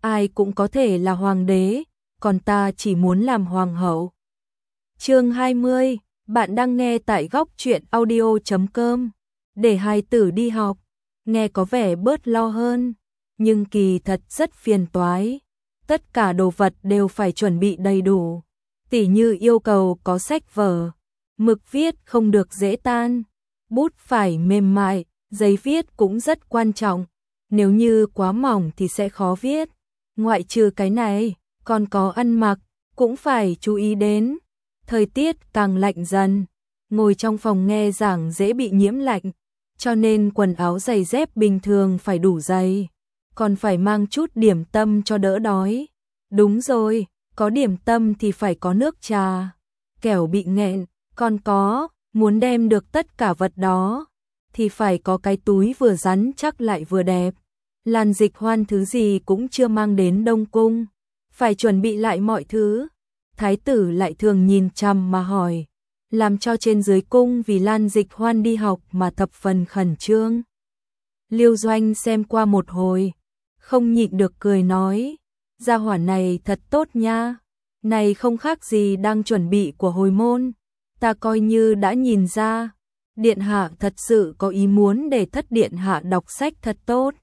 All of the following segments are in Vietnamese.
ai cũng có thể là hoàng đế, còn ta chỉ muốn làm hoàng hậu. Chương 20, bạn đang nghe tại góc truyện audio.com. Để hài tử đi học, nghe có vẻ bớt lo hơn, nhưng kỳ thật rất phiền toái. Tất cả đồ vật đều phải chuẩn bị đầy đủ, tỉ như yêu cầu có sách vở, mực viết không được dễ tan, bút phải mềm mại, giấy viết cũng rất quan trọng, nếu như quá mỏng thì sẽ khó viết. Ngoại trừ cái này, còn có ăn mặc, cũng phải chú ý đến. Thời tiết càng lạnh dần, ngồi trong phòng nghe giảng dễ bị nhiễm lạnh, cho nên quần áo giày dép bình thường phải đủ dày, còn phải mang chút điểm tâm cho đỡ đói. Đúng rồi, có điểm tâm thì phải có nước trà, kẻo bị nghẹn, còn có, muốn đem được tất cả vật đó, thì phải có cái túi vừa rắn chắc lại vừa đẹp. Lan Dịch Hoan thứ gì cũng chưa mang đến Đông Cung, phải chuẩn bị lại mọi thứ. Thái tử lại thường nhìn chằm mà hỏi, làm cho trên dưới cung vì Lan Dịch Hoan đi học mà thập phần khẩn trương. Liêu Doanh xem qua một hồi, không nhịn được cười nói, gia hỏa này thật tốt nha, này không khác gì đang chuẩn bị của hồi môn, ta coi như đã nhìn ra, điện hạ thật sự có ý muốn để thất điện hạ đọc sách thật tốt.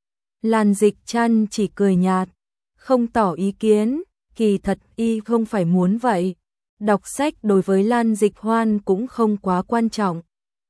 Lan Dịch Trăn chỉ cười nhạt, không tỏ ý kiến, kỳ thật y không phải muốn vậy. Đọc sách đối với Lan Dịch Hoan cũng không quá quan trọng.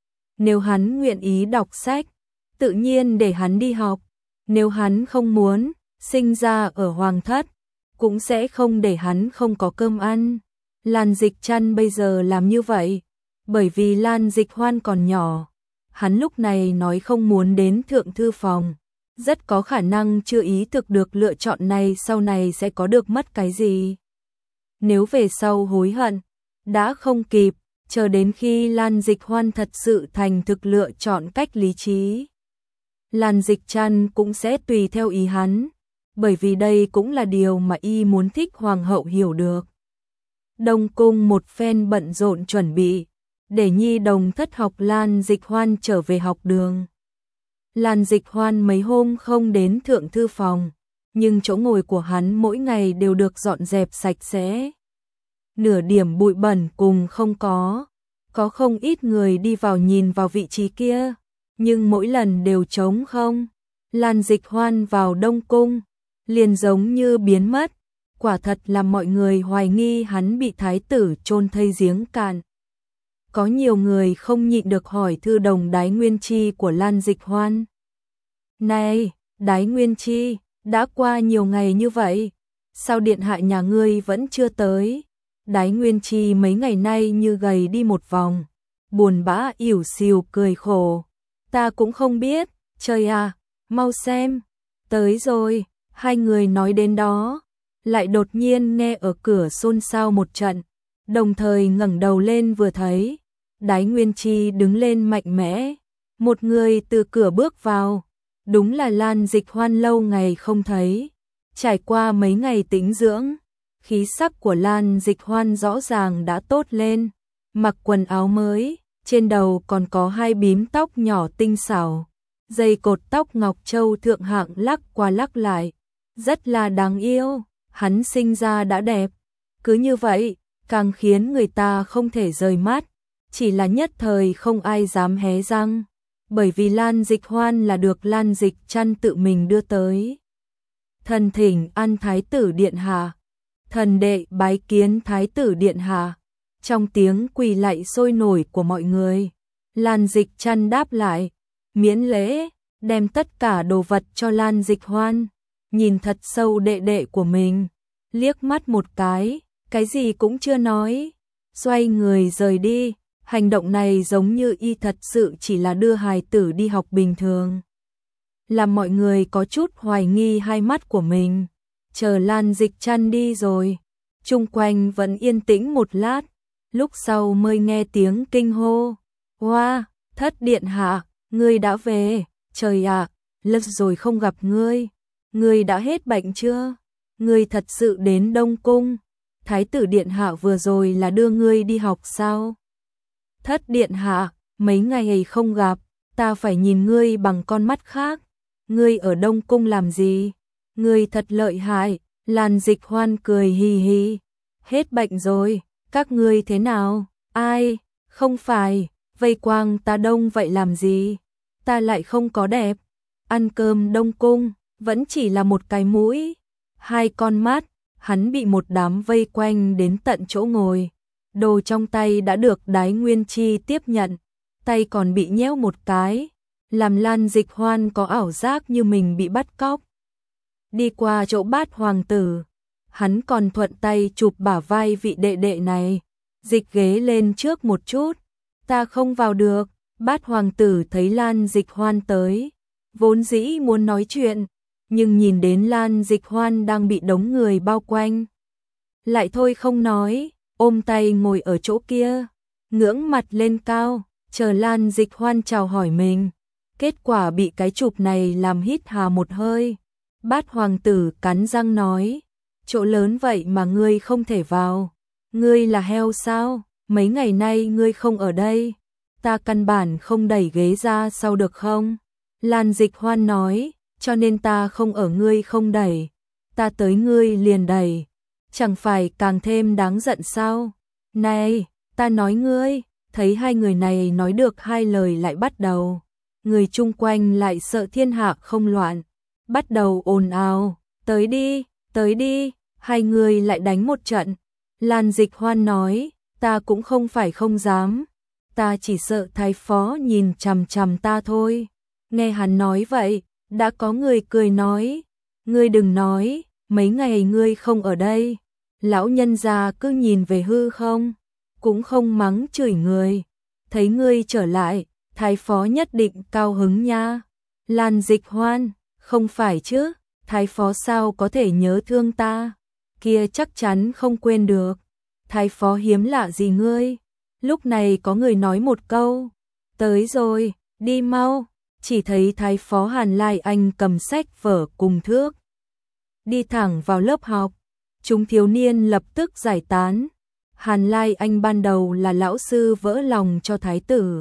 Nếu hắn nguyện ý đọc sách, tự nhiên để hắn đi học. Nếu hắn không muốn, sinh ra ở hoàng thất, cũng sẽ không để hắn không có cơm ăn. Lan Dịch Trăn bây giờ làm như vậy, bởi vì Lan Dịch Hoan còn nhỏ. Hắn lúc này nói không muốn đến thượng thư phòng, rất có khả năng chưa ý thực được lựa chọn này sau này sẽ có được mất cái gì. Nếu về sau hối hận, đã không kịp, chờ đến khi Lan Dịch Hoan thật sự thành thực lựa chọn cách lý trí. Lan Dịch Trăn cũng sẽ tùy theo ý hắn, bởi vì đây cũng là điều mà y muốn thích hoàng hậu hiểu được. Đông cung một phen bận rộn chuẩn bị, để nhi đồng thất học Lan Dịch Hoan trở về học đường. Lan Dịch Hoan mấy hôm không đến thượng thư phòng, nhưng chỗ ngồi của hắn mỗi ngày đều được dọn dẹp sạch sẽ. Nửa điểm bụi bẩn cùng không có không ít người đi vào nhìn vào vị trí kia, nhưng mỗi lần đều trống không. Lan Dịch Hoan vào Đông Cung, liền giống như biến mất, quả thật làm mọi người hoài nghi hắn bị thái tử chôn thây giếng cạn. Có nhiều người không nhịn được hỏi thư đồng Đái Nguyên Chi của Lan Dịch Hoan. Này, Đái Nguyên Chi, đã qua nhiều ngày như vậy, sao điện hạ nhà ngươi vẫn chưa tới? Đái Nguyên Chi mấy ngày nay như gầy đi một vòng, buồn bã ỉu xìu cười khổ. Ta cũng không biết, trời à, mau xem, tới rồi. Hai người nói đến đó, lại đột nhiên nghe ở cửa xôn xao một trận, đồng thời ngẩng đầu lên vừa thấy, Đái Nguyên Chi đứng lên mạnh mẽ, một người từ cửa bước vào, đúng là Lan Dịch Hoan lâu ngày không thấy, trải qua mấy ngày tĩnh dưỡng, khí sắc của Lan Dịch Hoan rõ ràng đã tốt lên, mặc quần áo mới, trên đầu còn có hai bím tóc nhỏ tinh xảo, dây cột tóc ngọc châu thượng hạng lắc qua lắc lại, rất là đáng yêu, hắn sinh ra đã đẹp, cứ như vậy, càng khiến người ta không thể rời mắt, chỉ là nhất thời không ai dám hé răng, bởi vì Lan Dịch Hoan là được Lan Dịch Trăn tự mình đưa tới. Thần thỉnh an thái tử điện hạ, thần đệ bái kiến thái tử điện hạ. Trong tiếng quỳ lạy sôi nổi của mọi người, Lan Dịch Trăn đáp lại, miễn lễ, đem tất cả đồ vật cho Lan Dịch Hoan, nhìn thật sâu đệ đệ của mình, liếc mắt một cái gì cũng chưa nói, xoay người rời đi. Hành động này giống như y thật sự chỉ là đưa hài tử đi học bình thường, làm mọi người có chút hoài nghi hai mắt của mình. Chờ Lan Dịch Trăn đi rồi, chung quanh vẫn yên tĩnh một lát, lúc sau mới nghe tiếng kinh hô, hoa, thất điện hạ, ngươi đã về, trời ạ, lâu rồi không gặp ngươi đã hết bệnh chưa? Ngươi thật sự đến Đông Cung, thái tử điện hạ vừa rồi là đưa ngươi đi học sao? Thất điện hạ, mấy ngày không gặp, ta phải nhìn ngươi bằng con mắt khác, ngươi ở Đông Cung làm gì? Ngươi thật lợi hại, Lan Dịch Hoan cười hì hì. Hết bệnh rồi, các ngươi thế nào? Ai, không phải, vây quang ta đông vậy làm gì? Ta lại không có đẹp. Ăn cơm Đông Cung, vẫn chỉ là một cái mũi, hai con mắt, hắn bị một đám vây quanh đến tận chỗ ngồi. Đồ trong tay đã được Đái Nguyên Chi tiếp nhận, tay còn bị nhéo một cái, làm Lan Dịch Hoan có ảo giác như mình bị bắt cóc. Đi qua chỗ Bát hoàng tử, hắn còn thuận tay chụp bả vai vị đệ đệ này, dịch ghế lên trước một chút, ta không vào được. Bát hoàng tử thấy Lan Dịch Hoan tới, vốn dĩ muốn nói chuyện, nhưng nhìn đến Lan Dịch Hoan đang bị đống người bao quanh, lại thôi không nói, ôm tay ngồi ở chỗ kia, ngưỡng mặt lên cao, chờ Lan Dịch Hoan chào hỏi mình. Kết quả bị cái chụp này làm hít hà một hơi. Bát hoàng tử cắn răng nói, chỗ lớn vậy mà ngươi không thể vào, ngươi là heo sao? Mấy ngày nay ngươi không ở đây, ta căn bản không đẩy ghế ra sau được không? Lan Dịch Hoan nói, cho nên ta không ở ngươi không đẩy, ta tới ngươi liền đẩy, chẳng phải càng thêm đáng giận sao? Này, ta nói ngươi. Thấy hai người này nói được hai lời lại bắt đầu, người chung quanh lại sợ thiên hạ không loạn, bắt đầu ồn ào, tới đi, hai người lại đánh một trận. Lan Dịch Hoan nói, ta cũng không phải không dám, ta chỉ sợ thái phó nhìn chằm chằm ta thôi. Nghe hắn nói vậy, đã có người cười nói, ngươi đừng nói, mấy ngày ngươi không ở đây, lão nhân gia cứ nhìn về hư không, cũng không mắng chửi người, thấy ngươi trở lại, thái phó nhất định cao hứng nha. Lan Dịch Hoan, không phải chứ, thái phó sao có thể nhớ thương ta, kia chắc chắn không quên được, thái phó hiếm lạ gì ngươi. Lúc này có người nói một câu, tới rồi, đi mau, chỉ thấy thái phó Hàn Lai Anh cầm sách vở cùng thước, đi thẳng vào lớp học, chúng thiếu niên lập tức giải tán. Hàn Lai Anh ban đầu là lão sư vỡ lòng cho thái tử,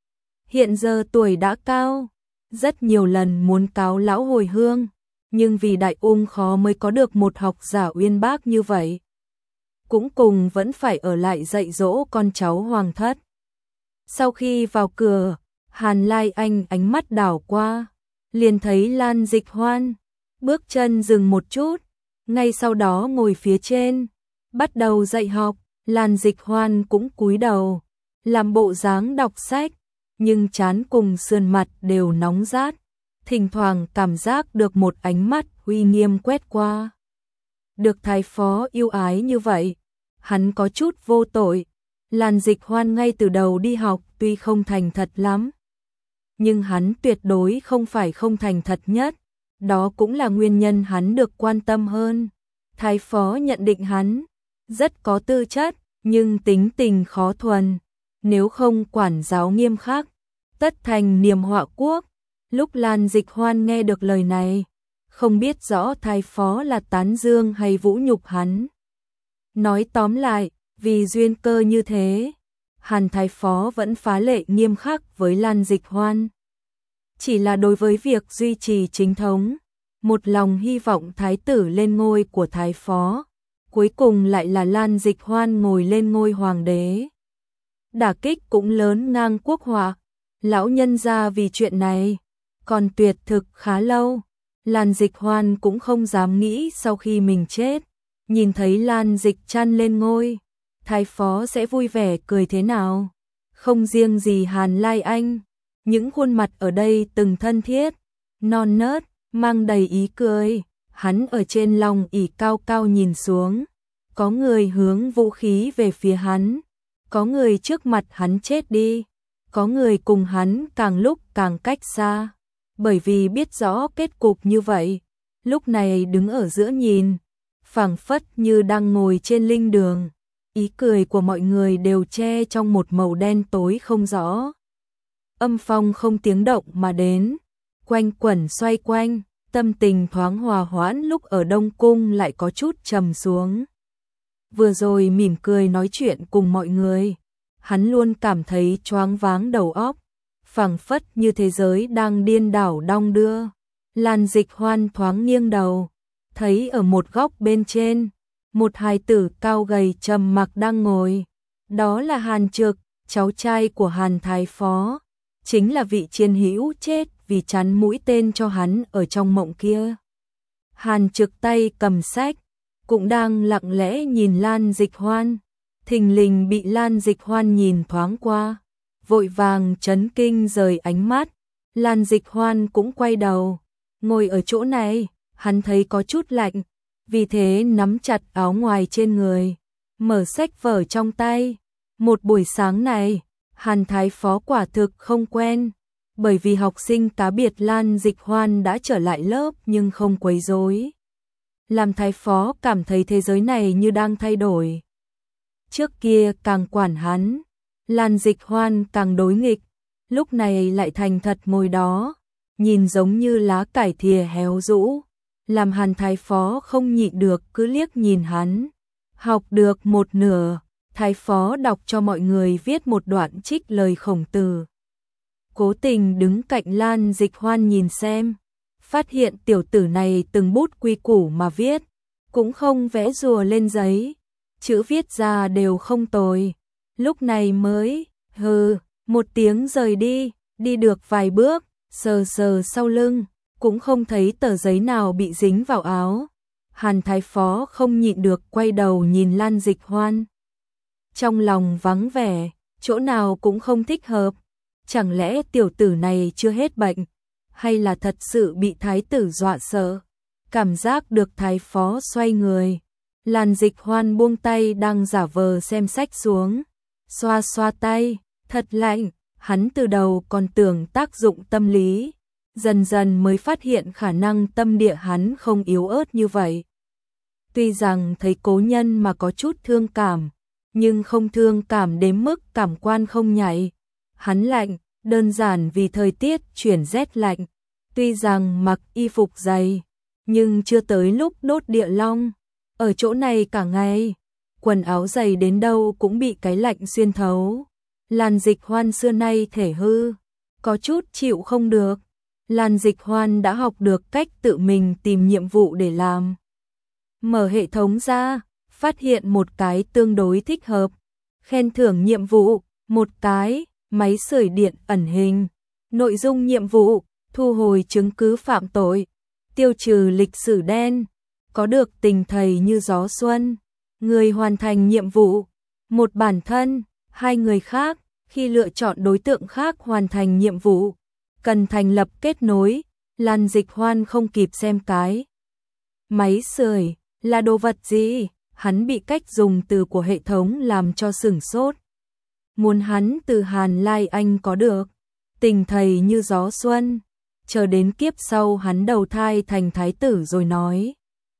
hiện giờ tuổi đã cao, rất nhiều lần muốn cáo lão hồi hương, nhưng vì đại ung khó mới có được một học giả uyên bác như vậy. Cũng cùng vẫn phải ở lại dạy dỗ con cháu hoàng thất. Sau khi vào cửa, Hàn Lai Anh ánh mắt đảo qua, liền thấy Lan Dịch Hoan, bước chân dừng một chút, ngay sau đó ngồi phía trên, bắt đầu dạy học. Lan Dịch Hoan cũng cúi đầu, làm bộ dáng đọc sách, nhưng trán cùng sườn mặt đều nóng rát, thỉnh thoảng cảm giác được một ánh mắt uy nghiêm quét qua. Được thái phó yêu ái như vậy, hắn có chút vô tội. Lan Dịch Hoan ngay từ đầu đi học tuy không thành thật lắm, nhưng hắn tuyệt đối không phải không thành thật nhất, đó cũng là nguyên nhân hắn được quan tâm hơn. Thái phó nhận định hắn rất có tư chất, nhưng tính tình khó thuần, nếu không quản giáo nghiêm khắc, tất thành niềm họa quốc. Lúc Lan Dịch Hoan nghe được lời này, không biết rõ thái phó là tán dương hay vũ nhục hắn. Nói tóm lại, vì duyên cơ như thế, Hàn thái phó vẫn phá lệ nghiêm khắc với Lan Dịch Hoan. Chỉ là đối với việc duy trì chính thống, một lòng hy vọng thái tử lên ngôi của thái phó, cuối cùng lại là Lan Dịch Hoan ngồi lên ngôi hoàng đế. Đả kích cũng lớn ngang quốc họa, lão nhân gia vì chuyện này, còn tuyệt thực khá lâu. Lan Dịch Hoan cũng không dám nghĩ sau khi mình chết, nhìn thấy Lan Dịch Trăn lên ngôi, thái phó sẽ vui vẻ cười thế nào. Không riêng gì Hàn Lai Anh, những khuôn mặt ở đây từng thân thiết, non nớt, mang đầy ý cười. Hắn ở trên long ỷ cao cao nhìn xuống, có người hướng vũ khí về phía hắn, có người trước mặt hắn chết đi, có người cùng hắn càng lúc càng cách xa, bởi vì biết rõ kết cục như vậy, lúc này đứng ở giữa nhìn, phảng phất như đang ngồi trên linh đường, ý cười của mọi người đều che trong một màu đen tối không rõ. Âm phong không tiếng động mà đến, quanh quẩn xoay quanh, tâm tình thoáng hòa hoãn lúc ở Đông Cung lại có chút trầm xuống. Vừa rồi mỉm cười nói chuyện cùng mọi người, hắn luôn cảm thấy choáng váng đầu óc, phảng phất như thế giới đang điên đảo đong đưa. Lan Dịch Hoan thoáng nghiêng đầu, thấy ở một góc bên trên, một hài tử cao gầy trầm mặc đang ngồi. Đó là Hàn Trực, cháu trai của Hàn Thái Phó, chính là vị chiến hữu chết vì chắn mũi tên cho hắn ở trong mộng kia. Hàn Trực tay cầm sách, cũng đang lặng lẽ nhìn Lan Dịch Hoan, thình lình bị Lan Dịch Hoan nhìn thoáng qua, vội vàng chấn kinh rời ánh mắt. Lan Dịch Hoan cũng quay đầu, ngồi ở chỗ này, hắn thấy có chút lạnh, vì thế nắm chặt áo ngoài trên người, mở sách vở trong tay. Một buổi sáng này, Hàn Thái Phó quả thực không quen, bởi vì học sinh cá biệt Lan Dịch Hoan đã trở lại lớp nhưng không quấy rối. Làm Thái Phó cảm thấy thế giới này như đang thay đổi. Trước kia càng quản hắn, Lan Dịch Hoan càng đối nghịch, lúc này lại thành thật ngồi đó, nhìn giống như lá cải thìa héo rũ, làm Hàn Thái Phó không nhịn được cứ liếc nhìn hắn. Học được một nửa, Thái Phó đọc cho mọi người viết một đoạn trích lời Khổng Tử. Cố tình đứng cạnh Lan Dịch Hoan nhìn xem, phát hiện tiểu tử này từng bút quy củ mà viết, cũng không vẽ rùa lên giấy, chữ viết ra đều không tồi. Lúc này mới, một tiếng rời đi, đi được vài bước, sờ sờ sau lưng, cũng không thấy tờ giấy nào bị dính vào áo. Hàn Thái Phó không nhịn được quay đầu nhìn Lan Dịch Hoan. Trong lòng vắng vẻ, chỗ nào cũng không thích hợp. Chẳng lẽ tiểu tử này chưa hết bệnh, hay là thật sự bị thái tử dọa sợ? Cảm giác được Thái Phó xoay người, Lan Dịch Hoan buông tay đang giả vờ xem sách xuống, xoa xoa tay, thật lạnh. Hắn từ đầu còn tưởng tác dụng tâm lý, dần dần mới phát hiện khả năng tâm địa hắn không yếu ớt như vậy. Tuy rằng thấy cố nhân mà có chút thương cảm, nhưng không thương cảm đến mức cảm quan không nhạy. Hắn lạnh, đơn giản vì thời tiết chuyển rét lạnh. Tuy rằng mặc y phục dày, nhưng chưa tới lúc đốt địa long. Ở chỗ này cả ngày, quần áo dày đến đâu cũng bị cái lạnh xuyên thấu. Lan Dịch Hoan xưa nay thể hư, có chút chịu không được. Lan Dịch Hoan đã học được cách tự mình tìm nhiệm vụ để làm. Mở hệ thống ra, phát hiện một cái tương đối thích hợp. Khen thưởng nhiệm vụ, một cái, máy sưởi điện ẩn hình. Nội dung nhiệm vụ, thu hồi chứng cứ phạm tội, tiêu trừ lịch sử đen, có được tình thầy như gió xuân. Người hoàn thành nhiệm vụ, một bản thân, hai người khác. Khi lựa chọn đối tượng khác hoàn thành nhiệm vụ, cần thành lập kết nối. Lan Dịch Hoan không kịp xem cái máy sưởi là đồ vật gì, hắn bị cách dùng từ của hệ thống làm cho sửng sốt. Muốn hắn từ Hàn Lai Anh có được tình thầy như gió xuân, chờ đến kiếp sau hắn đầu thai thành thái tử rồi nói.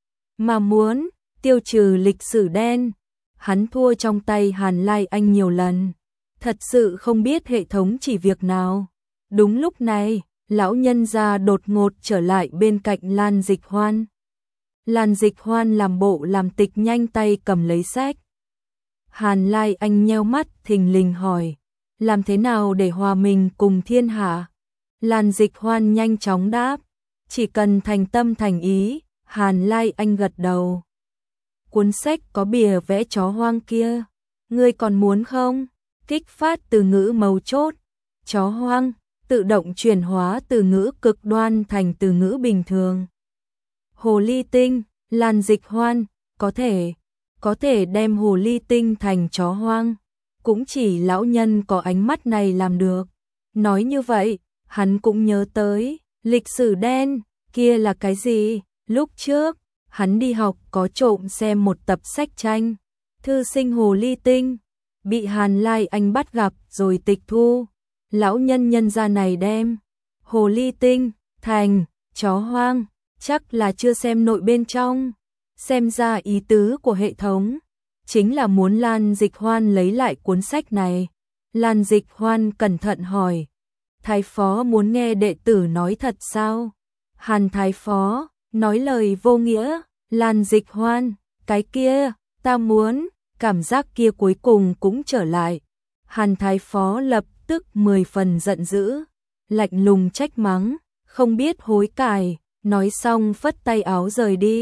Mà muốn tiêu trừ lịch sử đen, hắn thua trong tay Hàn Lai Anh nhiều lần. Thật sự không biết hệ thống chỉ việc nào. Đúng lúc này, lão nhân gia đột ngột trở lại bên cạnh Lan Dịch Hoan. Lan Dịch Hoan làm bộ làm tịch nhanh tay cầm lấy sách. Hàn Lai Anh nheo mắt thình lình hỏi, làm thế nào để hòa mình cùng thiên hạ? Lan Dịch Hoan nhanh chóng đáp, chỉ cần thành tâm thành ý. Hàn Lai Anh gật đầu. Cuốn sách có bìa vẽ chó hoang kia, ngươi còn muốn không? Kích phát từ ngữ mấu chốt, chó hoang, tự động chuyển hóa từ ngữ cực đoan thành từ ngữ bình thường. Hồ ly tinh, Lan Dịch Hoan, có thể đem hồ ly tinh thành chó hoang, cũng chỉ lão nhân có ánh mắt này làm được. Nói như vậy, hắn cũng nhớ tới, lịch sử đen, kia là cái gì? Lúc trước, hắn đi học có trộm xem một tập sách tranh, thư sinh hồ ly tinh. Bị Hàn Lai Anh bắt gặp rồi tịch thu. Lão nhân gia này đem hồ ly tinh thành chó hoang, chắc là chưa xem nội bên trong. Xem ra ý tứ của hệ thống chính là muốn Lan Dịch Hoan lấy lại cuốn sách này. Lan Dịch Hoan cẩn thận hỏi, Thái Phó muốn nghe đệ tử nói thật sao? Hàn Thái Phó nói lời vô nghĩa. Lan Dịch Hoan, cái kia, ta muốn. Cảm giác kia cuối cùng cũng trở lại. Hàn Thái Phó lập tức 10 phần giận dữ, lạnh lùng trách mắng, không biết hối cải, nói xong phất tay áo rời đi.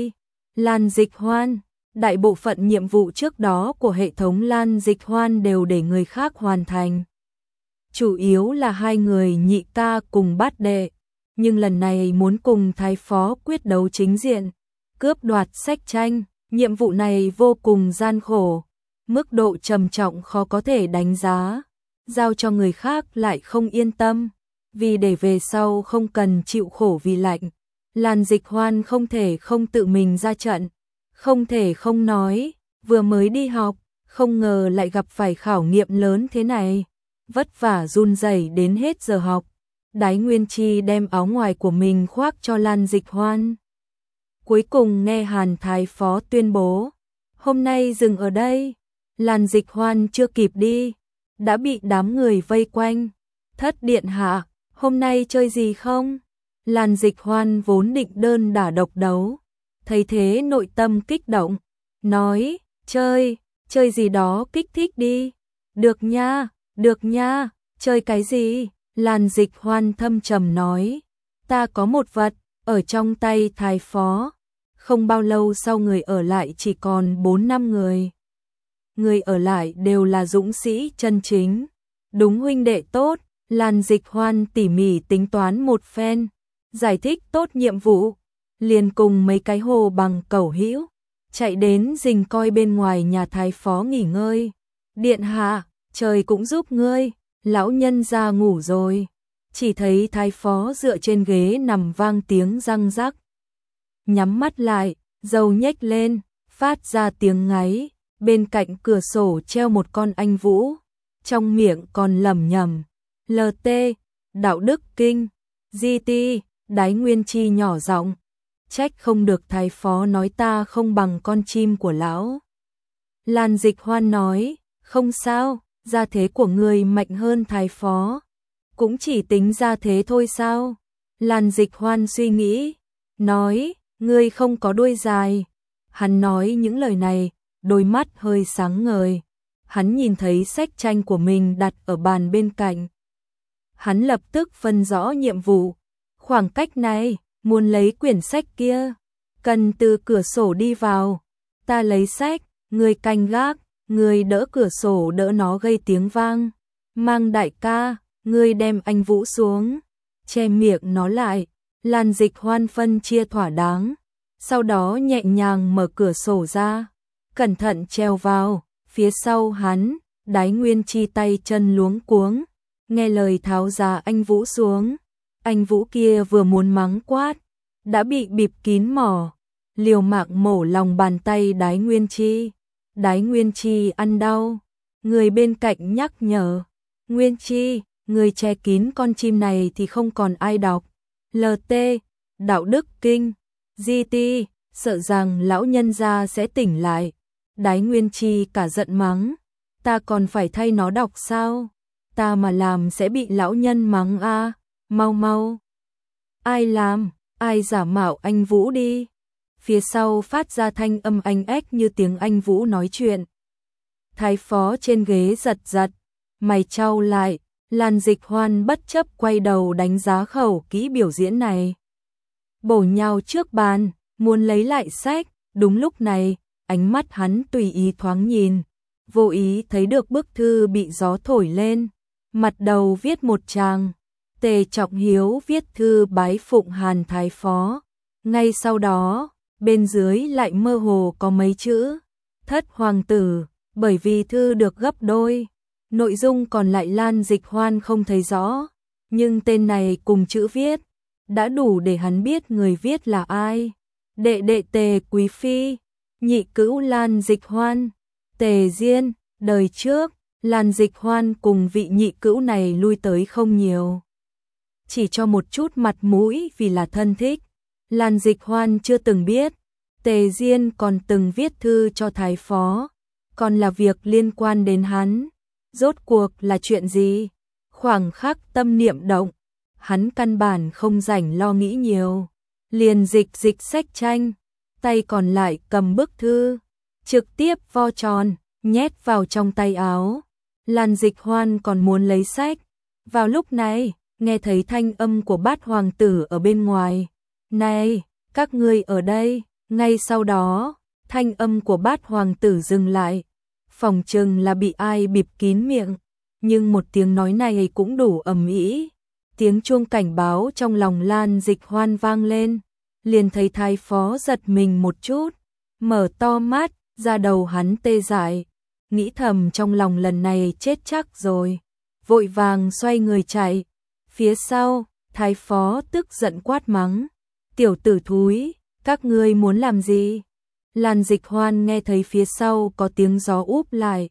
Lan Dịch Hoan. Đại bộ phận nhiệm vụ trước đó của hệ thống Lan Dịch Hoan đều để người khác hoàn thành. Chủ yếu là hai người nhị ca cùng bát đệ, nhưng lần này muốn cùng thái phó quyết đấu chính diện, cướp đoạt sách tranh, nhiệm vụ này vô cùng gian khổ, mức độ trầm trọng khó có thể đánh giá, giao cho người khác lại không yên tâm, vì để về sau không cần chịu khổ vì lạnh. Lan Dịch Hoan không thể không tự mình ra trận, không thể không nói, vừa mới đi học, không ngờ lại gặp phải khảo nghiệm lớn thế này, vất vả run rẩy đến hết giờ học. Đái Nguyên Chi đem áo ngoài của mình khoác cho Lan Dịch Hoan. Cuối cùng nghe Hàn Thái Phó tuyên bố, hôm nay dừng ở đây. Lan Dịch Hoan chưa kịp đi, đã bị đám người vây quanh. Thất điện hạ, hôm nay chơi gì không? Lan Dịch Hoan vốn định đơn đả độc đấu, thấy thế nội tâm kích động, nói, chơi gì đó kích thích đi. Được nha, chơi cái gì? Lan Dịch Hoan thâm trầm nói, ta có một vật, ở trong tay thái phó. Không bao lâu sau người ở lại chỉ còn 4-5 người. Người ở lại đều là dũng sĩ chân chính. Đúng huynh đệ tốt, Lan Dịch Hoan tỉ mỉ tính toán một phen, giải thích tốt nhiệm vụ, liền cùng mấy cái hồ bằng cẩu hữu, chạy đến rình coi bên ngoài nhà thái phó nghỉ ngơi. Điện hạ, trời cũng giúp ngươi, lão nhân ra ngủ rồi. Chỉ thấy thái phó dựa trên ghế nằm vang tiếng răng rắc. Nhắm mắt lại, râu nhếch lên, phát ra tiếng ngáy, bên cạnh cửa sổ treo một con anh vũ, trong miệng còn lẩm nhẩm, LT, đạo đức kinh, GT, Đái Nguyên Chi nhỏ giọng, trách không được thái phó nói ta không bằng con chim của lão. Lan Dịch Hoan nói, không sao, gia thế của người mạnh hơn thái phó, cũng chỉ tính gia thế thôi sao? Lan Dịch Hoan suy nghĩ, nói, ngươi không có đuôi dài. Hắn nói những lời này, đôi mắt hơi sáng ngời. Hắn nhìn thấy sách tranh của mình đặt ở bàn bên cạnh. Hắn lập tức phân rõ nhiệm vụ. Khoảng cách này, muốn lấy quyển sách kia, cần từ cửa sổ đi vào. Ta lấy sách, ngươi canh gác, ngươi đỡ cửa sổ đỡ nó gây tiếng vang. Mang đại ca, ngươi đem anh Vũ xuống, che miệng nó lại. Lan Dịch Hoan phân chia thỏa đáng, sau đó nhẹ nhàng mở cửa sổ ra, cẩn thận treo vào. Phía sau hắn, Đái Nguyên Chi tay chân luống cuống, nghe lời tháo giá anh Vũ xuống. Anh Vũ kia vừa muốn mắng quát, đã bị bịp kín mỏ, liều mạng mổ lòng bàn tay Đái Nguyên Chi. Đái Nguyên Chi ăn đau, người bên cạnh nhắc nhở, Nguyên Chi, người che kín con chim này thì không còn ai đọc. LT, đạo đức kinh, GT, sợ rằng lão nhân gia sẽ tỉnh lại. Đái Nguyên Chi cả giận mắng, ta còn phải thay nó đọc sao? Ta mà làm sẽ bị lão nhân mắng a, mau mau. Ai làm, ai giả mạo anh Vũ đi. Phía sau phát ra thanh âm anh ếch như tiếng anh Vũ nói chuyện. Thái phó trên ghế giật giật, mày chau lại. Lan Dịch Hoan bất chấp quay đầu đánh giá khẩu kỹ biểu diễn này. Bổ nhào trước bàn, muốn lấy lại sách. Đúng lúc này, ánh mắt hắn tùy ý thoáng nhìn, vô ý thấy được bức thư bị gió thổi lên. Mặt đầu viết một tràng, Tề Trọng Hiếu viết thư bái phụng Hàn Thái Phó. Ngay sau đó, bên dưới lại mơ hồ có mấy chữ, thất hoàng tử, bởi vì thư được gấp đôi. Nội dung còn lại Lan Dịch Hoan không thấy rõ, nhưng tên này cùng chữ viết, đã đủ để hắn biết người viết là ai. Đệ đệ Tề Quý Phi, nhị cữu Lan Dịch Hoan, Tề Diên. Đời trước, Lan Dịch Hoan cùng vị nhị cữu này lui tới không nhiều, chỉ cho một chút mặt mũi vì là thân thích. Lan Dịch Hoan chưa từng biết, Tề Diên còn từng viết thư cho thái phó, còn là việc liên quan đến hắn. Rốt cuộc là chuyện gì? Khoảng khắc tâm niệm động, hắn căn bản không rảnh lo nghĩ nhiều, liền dịch sách tranh, tay còn lại cầm bức thư, trực tiếp vo tròn, nhét vào trong tay áo. Lan Dịch Hoan còn muốn lấy sách. Vào lúc này, nghe thấy thanh âm của Bát hoàng tử ở bên ngoài. Này, các ngươi ở đây, Ngay sau đó, thanh âm của Bát hoàng tử dừng lại, phỏng chừng là bị ai bịt kín miệng, nhưng một tiếng nói này cũng đủ ầm ĩ. Tiếng chuông cảnh báo trong lòng Lan Dịch Hoan vang lên, liền thấy thái phó giật mình một chút, mở to mắt, da đầu hắn tê dại, nghĩ thầm trong lòng lần này chết chắc rồi, vội vàng xoay người chạy. Phía sau, thái phó tức giận quát mắng, tiểu tử thúi, các ngươi muốn làm gì? Lan Dịch Hoan nghe thấy phía sau có tiếng gió úp lại,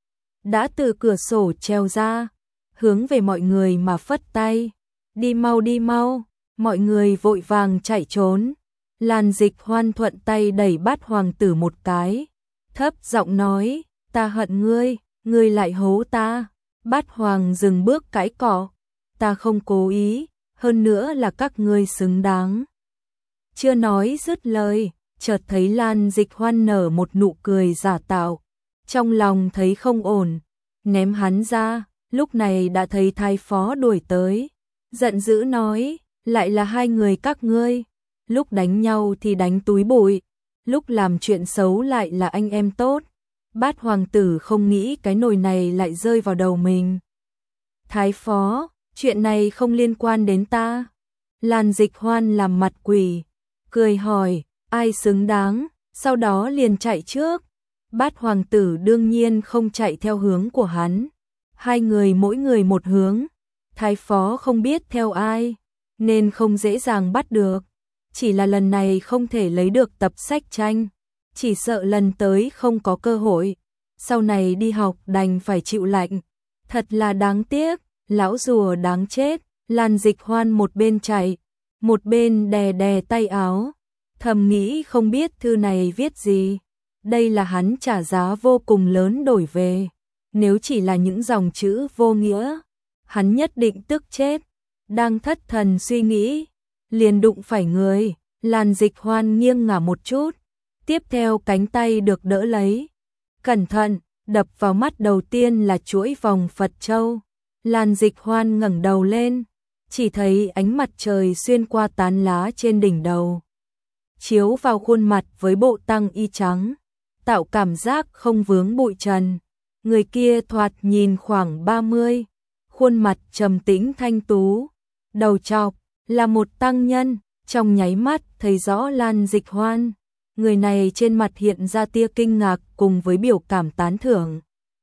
đã từ cửa sổ trèo ra, hướng về mọi người mà phất tay, đi mau, mọi người vội vàng chạy trốn. Lan Dịch Hoan thuận tay đẩy Bát hoàng tử một cái, thấp giọng nói, ta hận ngươi lại hố ta. Bát hoàng dừng bước cãi cọ, ta không cố ý, hơn nữa là các ngươi xứng đáng. Chưa nói dứt lời, chợt thấy Lan Dịch Hoan nở một nụ cười giả tạo, trong lòng thấy không ổn, ném hắn ra, lúc này đã thấy thái phó đuổi tới, giận dữ nói, lại là hai người các ngươi, lúc đánh nhau thì đánh túi bụi, lúc làm chuyện xấu lại là anh em tốt. Bát hoàng tử không nghĩ cái nồi này lại rơi vào đầu mình. Thái phó, chuyện này không liên quan đến ta. Lan Dịch Hoan làm mặt quỷ, cười hỏi, ai xứng đáng, sau đó liền chạy trước. Bát hoàng tử đương nhiên không chạy theo hướng của hắn, hai người mỗi người một hướng, thái phó không biết theo ai, nên không dễ dàng bắt được, chỉ là lần này không thể lấy được tập sách tranh, chỉ sợ lần tới không có cơ hội, sau này đi học đành phải chịu lạnh, thật là đáng tiếc, lão rùa đáng chết. Lan Dịch Hoan một bên chạy, một bên đè đè tay áo, thầm nghĩ không biết thư này viết gì, đây là hắn trả giá vô cùng lớn đổi về, nếu chỉ là những dòng chữ vô nghĩa, hắn nhất định tức chết. Đang thất thần suy nghĩ, liền đụng phải người, Lan Dịch Hoan nghiêng ngả một chút, tiếp theo cánh tay được đỡ lấy, cẩn thận, đập vào mắt đầu tiên là chuỗi vòng Phật châu. Lan Dịch Hoan ngẩng đầu lên, chỉ thấy ánh mặt trời xuyên qua tán lá trên đỉnh đầu, chiếu vào khuôn mặt với bộ tăng y trắng, tạo cảm giác không vướng bụi trần. Người kia thoạt nhìn khoảng 30, khuôn mặt trầm tĩnh thanh tú, đầu trọc, là một tăng nhân, trong nháy mắt thấy rõ Lan Dịch Hoan. Người này trên mặt hiện ra tia kinh ngạc cùng với biểu cảm tán thưởng.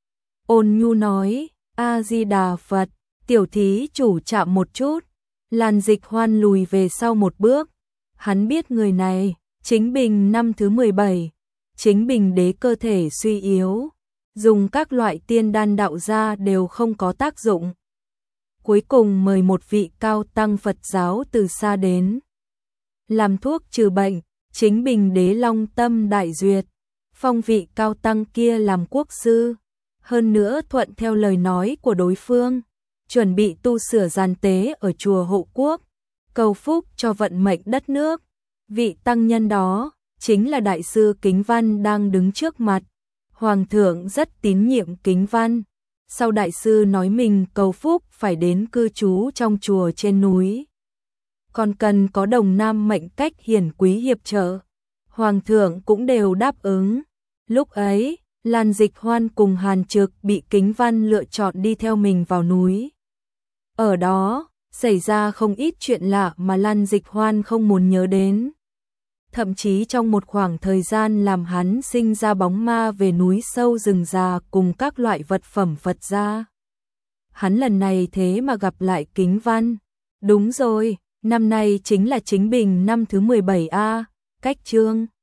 Ôn nhu nói, A-di-đà Phật, tiểu thí chủ chạm một chút. Lan Dịch Hoan lùi về sau một bước, hắn biết người này, Chính Bình năm thứ 17, Chính Bình đế cơ thể suy yếu, dùng các loại tiên đan đạo gia đều không có tác dụng. Cuối cùng mời một vị cao tăng Phật giáo từ xa đến, làm thuốc trừ bệnh. Chính Bình đế long tâm đại duyệt, phong vị cao tăng kia làm quốc sư, hơn nữa thuận theo lời nói của đối phương, chuẩn bị tu sửa giàn tế ở chùa Hộ Quốc, cầu phúc cho vận mệnh đất nước. Vị tăng nhân đó chính là đại sư Kính Văn đang đứng trước mặt. Hoàng thượng rất tín nhiệm Kính Văn, sau đại sư nói mình cầu phúc phải đến cư trú trong chùa trên núi, còn cần có đồng nam mệnh cách hiển quý hiệp trợ. Hoàng thượng cũng đều đáp ứng. Lúc ấy, Lan Dịch Hoan cùng Hàn Trực bị Kính Văn lựa chọn đi theo mình vào núi. Ở đó, xảy ra không ít chuyện lạ mà Lan Dịch Hoan không muốn nhớ đến. Thậm chí trong một khoảng thời gian làm hắn sinh ra bóng ma về núi sâu rừng già cùng các loại vật phẩm Phật gia. Hắn lần này thế mà gặp lại Kính Văn. Đúng rồi, năm nay chính là Chính Bình năm thứ 17A, cách chương